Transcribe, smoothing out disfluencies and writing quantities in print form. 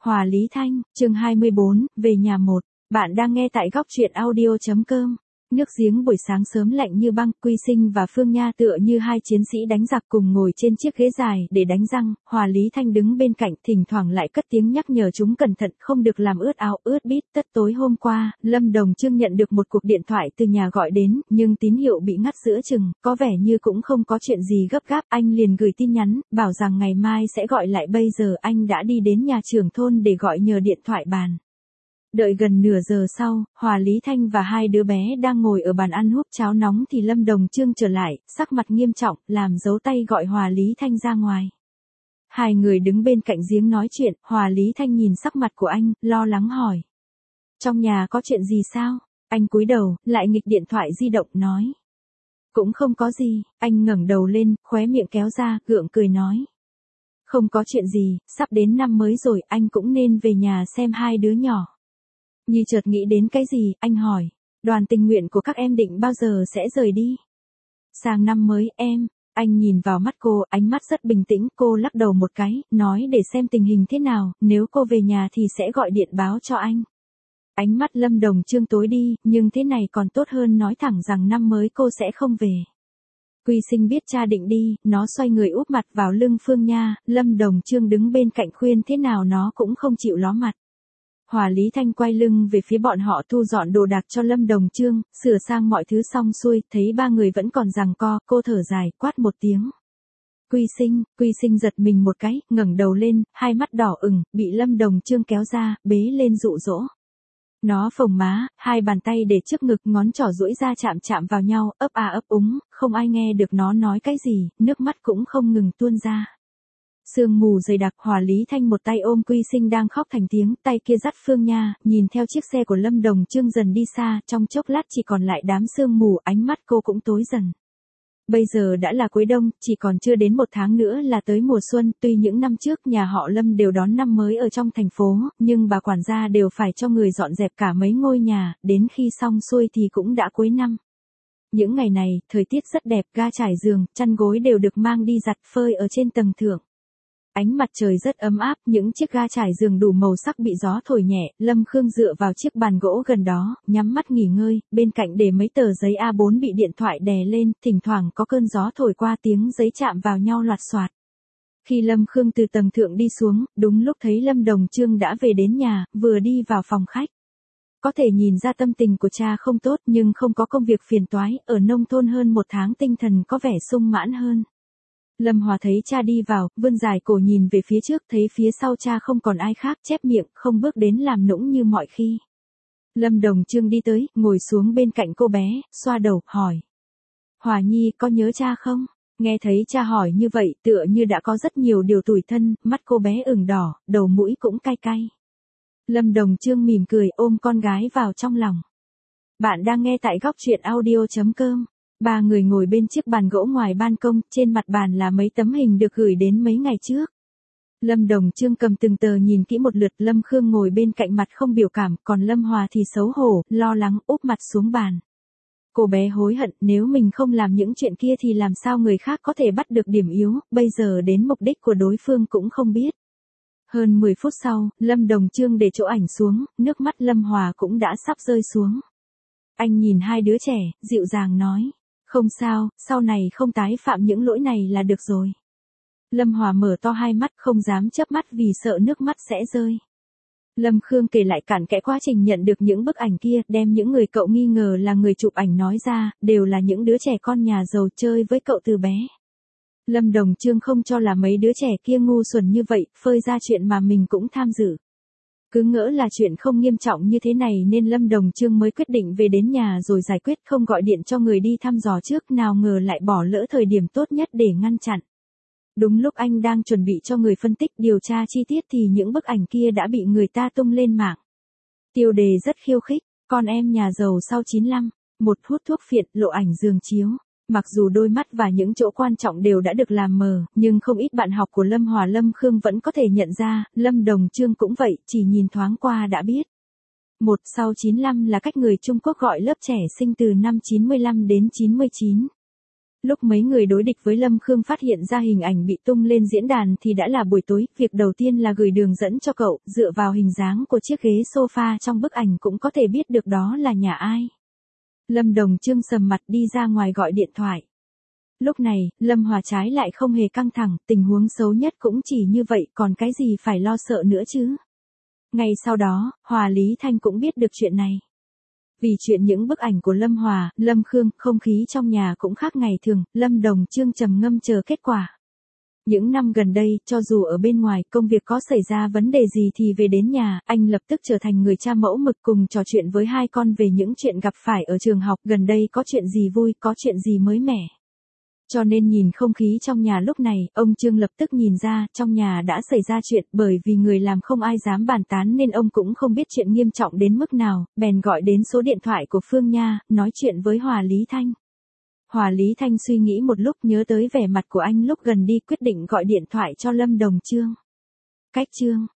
Hòa Lý Thanh, chương 24, về nhà một. Bạn đang nghe tại góc truyện audio.com. Nước giếng buổi sáng sớm lạnh như băng, Quy Sinh và Phương Nha tựa như hai chiến sĩ đánh giặc cùng ngồi trên chiếc ghế dài để đánh răng. Hòa Lý Thanh đứng bên cạnh, thỉnh thoảng lại cất tiếng nhắc nhở chúng cẩn thận không được làm ướt áo ướt bít. Tất tối hôm qua, Lâm Đồng Chương nhận được một cuộc điện thoại từ nhà gọi đến, nhưng tín hiệu bị ngắt giữa chừng, có vẻ như cũng không có chuyện gì gấp gáp. Anh liền gửi tin nhắn, bảo rằng ngày mai sẽ gọi lại. Bây giờ anh đã đi đến nhà trưởng thôn để gọi nhờ điện thoại bàn. Đợi gần nửa giờ sau, Hòa Lý Thanh và hai đứa bé đang ngồi ở bàn ăn húp cháo nóng thì Lâm Đồng Chương trở lại, sắc mặt nghiêm trọng, làm dấu tay gọi Hòa Lý Thanh ra ngoài. Hai người đứng bên cạnh giếng nói chuyện, Hòa Lý Thanh nhìn sắc mặt của anh, lo lắng hỏi. Trong nhà có chuyện gì sao? Anh cúi đầu, lại nghịch điện thoại di động nói. Cũng không có gì, anh ngẩng đầu lên, khóe miệng kéo ra, gượng cười nói. Không có chuyện gì, sắp đến năm mới rồi, anh cũng nên về nhà xem hai đứa nhỏ. Như chợt nghĩ đến cái gì, anh hỏi, đoàn tình nguyện của các em định bao giờ sẽ rời đi? Sang năm mới, em. Anh nhìn vào mắt cô, ánh mắt rất bình tĩnh, cô lắc đầu một cái, nói để xem tình hình thế nào, nếu cô về nhà thì sẽ gọi điện báo cho anh. Ánh mắt Lâm Đồng Chương tối đi, nhưng thế này còn tốt hơn nói thẳng rằng năm mới cô sẽ không về. Quy Sinh biết cha định đi, nó xoay người úp mặt vào lưng Phương Nha, Lâm Đồng Chương đứng bên cạnh khuyên thế nào nó cũng không chịu ló mặt. Hòa Lý Thanh quay lưng về phía bọn họ thu dọn đồ đạc cho Lâm Đồng Chương, sửa sang mọi thứ xong xuôi, thấy ba người vẫn còn giằng co, cô thở dài, quát một tiếng. Quy Sinh giật mình một cái, ngẩng đầu lên, hai mắt đỏ ửng, bị Lâm Đồng Chương kéo ra, bế lên dụ dỗ. Nó phồng má, hai bàn tay để trước ngực, ngón trỏ duỗi ra chạm chạm vào nhau, ấp a ấp úng, không ai nghe được nó nói cái gì, nước mắt cũng không ngừng tuôn ra. Sương mù dày đặc, Hòa Lý Thanh một tay ôm Quy Sinh đang khóc thành tiếng, tay kia dắt Phương Nha, nhìn theo chiếc xe của Lâm Đồng Chương dần đi xa, trong chốc lát chỉ còn lại đám sương mù, ánh mắt cô cũng tối dần. Bây giờ đã là cuối đông, chỉ còn chưa đến một tháng nữa là tới mùa xuân, tuy những năm trước nhà họ Lâm đều đón năm mới ở trong thành phố, nhưng bà quản gia đều phải cho người dọn dẹp cả mấy ngôi nhà, đến khi xong xuôi thì cũng đã cuối năm. Những ngày này, thời tiết rất đẹp, ga trải giường, chăn gối đều được mang đi giặt phơi ở trên tầng thượng. Ánh mặt trời rất ấm áp, những chiếc ga trải giường đủ màu sắc bị gió thổi nhẹ, Lâm Khương dựa vào chiếc bàn gỗ gần đó, nhắm mắt nghỉ ngơi, bên cạnh để mấy tờ giấy A4 bị điện thoại đè lên, thỉnh thoảng có cơn gió thổi qua tiếng giấy chạm vào nhau loạt xoạt. Khi Lâm Khương từ tầng thượng đi xuống, đúng lúc thấy Lâm Đồng Chương đã về đến nhà, vừa đi vào phòng khách. Có thể nhìn ra tâm tình của cha không tốt nhưng không có công việc phiền toái, ở nông thôn hơn một tháng tinh thần có vẻ sung mãn hơn. Lâm Hòa thấy cha đi vào, vươn dài cổ nhìn về phía trước, thấy phía sau cha không còn ai khác, chép miệng, không bước đến làm nũng như mọi khi. Lâm Đồng Chương đi tới, ngồi xuống bên cạnh cô bé, xoa đầu, hỏi. Hòa Nhi có nhớ cha không? Nghe thấy cha hỏi như vậy, tựa như đã có rất nhiều điều tủi thân, mắt cô bé ửng đỏ, đầu mũi cũng cay cay. Lâm Đồng Chương mỉm cười, ôm con gái vào trong lòng. Bạn đang nghe tại góc truyện audio.com. Ba người ngồi bên chiếc bàn gỗ ngoài ban công, trên mặt bàn là mấy tấm hình được gửi đến mấy ngày trước. Lâm Đồng Chương cầm từng tờ nhìn kỹ một lượt, Lâm Khương ngồi bên cạnh mặt không biểu cảm, còn Lâm Hòa thì xấu hổ, lo lắng, úp mặt xuống bàn. Cô bé hối hận, nếu mình không làm những chuyện kia thì làm sao người khác có thể bắt được điểm yếu, bây giờ đến mục đích của đối phương cũng không biết. Hơn 10 phút sau, Lâm Đồng Chương để chỗ ảnh xuống, nước mắt Lâm Hòa cũng đã sắp rơi xuống. Anh nhìn hai đứa trẻ, dịu dàng nói. Không sao, sau này không tái phạm những lỗi này là được rồi. Lâm Hòa mở to hai mắt không dám chớp mắt vì sợ nước mắt sẽ rơi. Lâm Khương kể lại cặn kẽ quá trình nhận được những bức ảnh kia, đem những người cậu nghi ngờ là người chụp ảnh nói ra, đều là những đứa trẻ con nhà giàu chơi với cậu từ bé. Lâm Đồng Chương không cho là mấy đứa trẻ kia ngu xuẩn như vậy, phơi ra chuyện mà mình cũng tham dự. Cứ ngỡ là chuyện không nghiêm trọng như thế này nên Lâm Đồng Chương mới quyết định về đến nhà rồi giải quyết, không gọi điện cho người đi thăm dò trước, nào ngờ lại bỏ lỡ thời điểm tốt nhất để ngăn chặn. Đúng lúc anh đang chuẩn bị cho người phân tích điều tra chi tiết thì những bức ảnh kia đã bị người ta tung lên mạng. Tiêu đề rất khiêu khích, con em nhà giàu sau 95, một hút thuốc phiện, lộ ảnh giường chiếu. Mặc dù đôi mắt và những chỗ quan trọng đều đã được làm mờ, nhưng không ít bạn học của Lâm Hòa Lâm Khương vẫn có thể nhận ra, Lâm Đồng Chương cũng vậy, chỉ nhìn thoáng qua đã biết. Một sau 95 là cách người Trung Quốc gọi lớp trẻ sinh từ năm 95 đến 99. Lúc mấy người đối địch với Lâm Khương phát hiện ra hình ảnh bị tung lên diễn đàn thì đã là buổi tối, việc đầu tiên là gửi đường dẫn cho cậu, dựa vào hình dáng của chiếc ghế sofa trong bức ảnh cũng có thể biết được đó là nhà ai. Lâm Đồng Trương sầm mặt đi ra ngoài gọi điện thoại. Lúc này, Lâm Hòa trái lại không hề căng thẳng, tình huống xấu nhất cũng chỉ như vậy, còn cái gì phải lo sợ nữa chứ. Ngay sau đó, Hòa Lý Thanh cũng biết được chuyện này. Vì chuyện những bức ảnh của Lâm Hòa, Lâm Khương, không khí trong nhà cũng khác ngày thường, Lâm Đồng Trương trầm ngâm chờ kết quả. Những năm gần đây, cho dù ở bên ngoài công việc có xảy ra vấn đề gì thì về đến nhà, anh lập tức trở thành người cha mẫu mực cùng trò chuyện với hai con về những chuyện gặp phải ở trường học, gần đây có chuyện gì vui, có chuyện gì mới mẻ. Cho nên nhìn không khí trong nhà lúc này, ông Trương lập tức nhìn ra, trong nhà đã xảy ra chuyện, bởi vì người làm không ai dám bàn tán nên ông cũng không biết chuyện nghiêm trọng đến mức nào, bèn gọi đến số điện thoại của Phương Nha, nói chuyện với Hòa Lý Thanh. Hòa Lý Thanh suy nghĩ một lúc nhớ tới vẻ mặt của anh lúc gần đi quyết định gọi điện thoại cho Lâm Đồng Trương. Cách chương